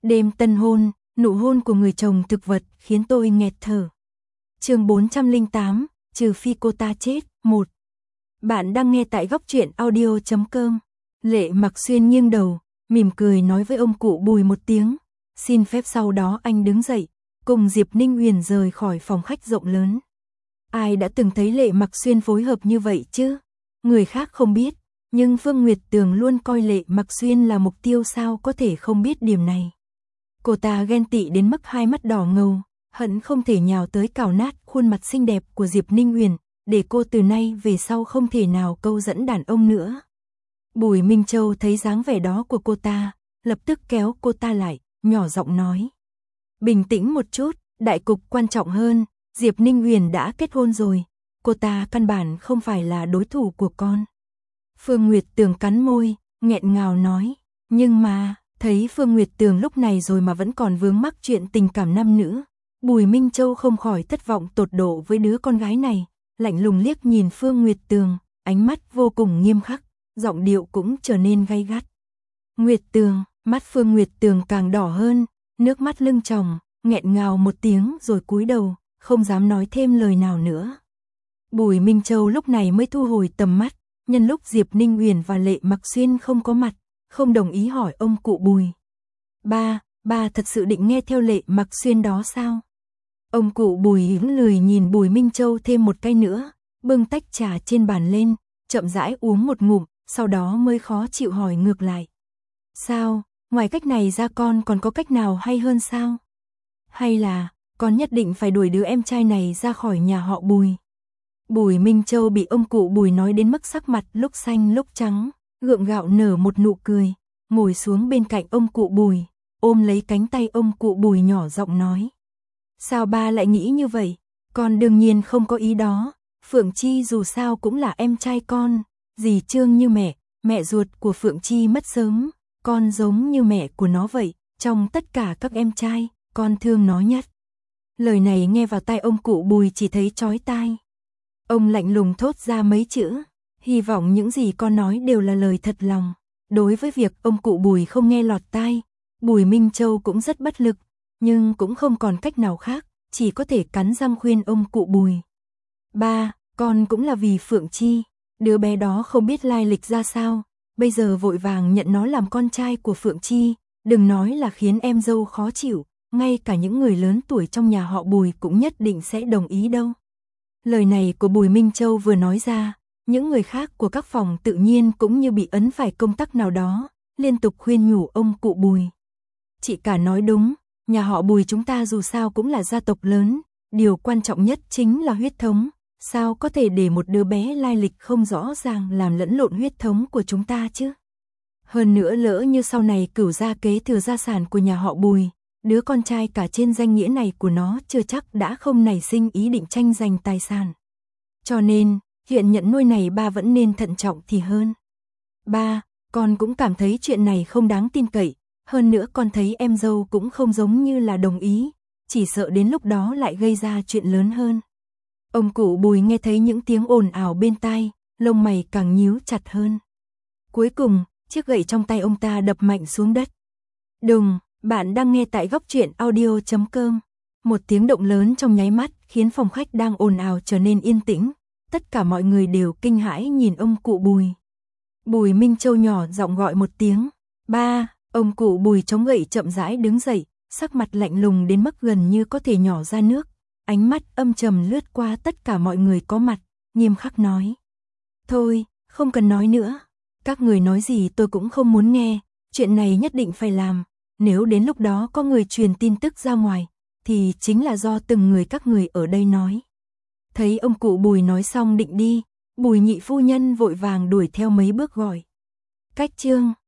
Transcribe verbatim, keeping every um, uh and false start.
Đêm tân hôn, nụ hôn của người chồng thực vật khiến tôi nghẹt thở. Chương bốn trăm lẻ tám, trừ phi cô ta chết, một. Bạn đang nghe tại góc truyện audio chấm com. Lệ Mặc Xuyên nghiêng đầu, mỉm cười nói với ông cụ Bùi một tiếng, xin phép sau đó anh đứng dậy, cùng Diệp Ninh Huyền rời khỏi phòng khách rộng lớn. Ai đã từng thấy Lệ Mặc Xuyên phối hợp như vậy chứ? Người khác không biết, nhưng Phương Nguyệt Tường luôn coi Lệ Mặc Xuyên là mục tiêu, sao có thể không biết điểm này. Cô ta ghen tị đến mức hai mắt đỏ ngầu, hận không thể nhào tới cào nát khuôn mặt xinh đẹp của Diệp Ninh Huyền, để cô từ nay về sau không thể nào câu dẫn đàn ông nữa. Bùi Minh Châu thấy dáng vẻ đó của cô ta, lập tức kéo cô ta lại, nhỏ giọng nói. Bình tĩnh một chút, đại cục quan trọng hơn, Diệp Ninh Huyền đã kết hôn rồi, cô ta căn bản không phải là đối thủ của con. Phương Nguyệt Tường cắn môi, nghẹn ngào nói, nhưng mà, thấy Phương Nguyệt Tường lúc này rồi mà vẫn còn vướng mắc chuyện tình cảm nam nữ, Bùi Minh Châu không khỏi thất vọng tột độ với đứa con gái này, lạnh lùng liếc nhìn Phương Nguyệt Tường, ánh mắt vô cùng nghiêm khắc, giọng điệu cũng trở nên gay gắt. Nguyệt Tường, mắt Phương Nguyệt Tường càng đỏ hơn, nước mắt lưng tròng, nghẹn ngào một tiếng rồi cúi đầu, không dám nói thêm lời nào nữa. Bùi Minh Châu lúc này mới thu hồi tầm mắt, nhân lúc Diệp Ninh Huyền và Lệ Mặc Xuyên không có mặt, không đồng ý hỏi ông cụ Bùi. Ba, ba thật sự định nghe theo Lệ Mặc Xuyên đó sao? Ông cụ Bùi lười nhìn Bùi Minh Châu thêm một cái nữa, bưng tách trà trên bàn lên, chậm rãi uống một ngụm, sau đó mới khó chịu hỏi ngược lại. Sao, ngoài cách này ra con còn có cách nào hay hơn sao? Hay là, con nhất định phải đuổi đứa em trai này ra khỏi nhà họ Bùi? Bùi Minh Châu bị ông cụ Bùi nói đến mức sắc mặt lúc xanh lúc trắng, gượng gạo nở một nụ cười, ngồi xuống bên cạnh ông cụ Bùi, ôm lấy cánh tay ông cụ Bùi nhỏ giọng nói. Sao ba lại nghĩ như vậy? Con đương nhiên không có ý đó, Phượng Chi dù sao cũng là em trai con, dì Trương như mẹ, mẹ ruột của Phượng Chi mất sớm, con giống như mẹ của nó vậy, trong tất cả các em trai, con thương nó nhất. Lời này nghe vào tai ông cụ Bùi chỉ thấy chói tai. Ông lạnh lùng thốt ra mấy chữ, hy vọng những gì con nói đều là lời thật lòng. Đối với việc ông cụ Bùi không nghe lọt tai, Bùi Minh Châu cũng rất bất lực, nhưng cũng không còn cách nào khác, chỉ có thể cắn răng khuyên ông cụ Bùi. Ba, con cũng là vì Phượng Chi, đứa bé đó không biết lai lịch ra sao, bây giờ vội vàng nhận nó làm con trai của Phượng Chi, đừng nói là khiến em dâu khó chịu, ngay cả những người lớn tuổi trong nhà họ Bùi cũng nhất định sẽ đồng ý đâu. Lời này của Bùi Minh Châu vừa nói ra, những người khác của các phòng tự nhiên cũng như bị ấn phải công tắc nào đó, liên tục khuyên nhủ ông cụ Bùi. Chị cả nói đúng, nhà họ Bùi chúng ta dù sao cũng là gia tộc lớn, điều quan trọng nhất chính là huyết thống, sao có thể để một đứa bé lai lịch không rõ ràng làm lẫn lộn huyết thống của chúng ta chứ? Hơn nữa lỡ như sau này cửu gia kế thừa gia sản của nhà họ Bùi, đứa con trai cả trên danh nghĩa này của nó chưa chắc đã không nảy sinh ý định tranh giành tài sản. Cho nên, hiện nhận nuôi này ba vẫn nên thận trọng thì hơn. Ba, con cũng cảm thấy chuyện này không đáng tin cậy, hơn nữa con thấy em dâu cũng không giống như là đồng ý, chỉ sợ đến lúc đó lại gây ra chuyện lớn hơn. Ông cụ Bùi nghe thấy những tiếng ồn ào bên tai, lông mày càng nhíu chặt hơn. Cuối cùng, chiếc gậy trong tay ông ta đập mạnh xuống đất. Đùng, bạn đang nghe tại góc truyện audio chấm com. Một tiếng động lớn trong nháy mắt khiến phòng khách đang ồn ào trở nên yên tĩnh, tất cả mọi người đều kinh hãi nhìn ông cụ Bùi. Bùi Minh Châu nhỏ giọng gọi một tiếng, ba, ông cụ Bùi chống gậy chậm rãi đứng dậy, sắc mặt lạnh lùng đến mức gần như có thể nhỏ ra nước, ánh mắt âm trầm lướt qua tất cả mọi người có mặt, nghiêm khắc nói. Thôi, không cần nói nữa, các người nói gì tôi cũng không muốn nghe, chuyện này nhất định phải làm, nếu đến lúc đó có người truyền tin tức ra ngoài, thì chính là do từng người các người ở đây nói. Thấy ông cụ Bùi nói xong định đi, Bùi nhị phu nhân vội vàng đuổi theo mấy bước gọi. Cách chương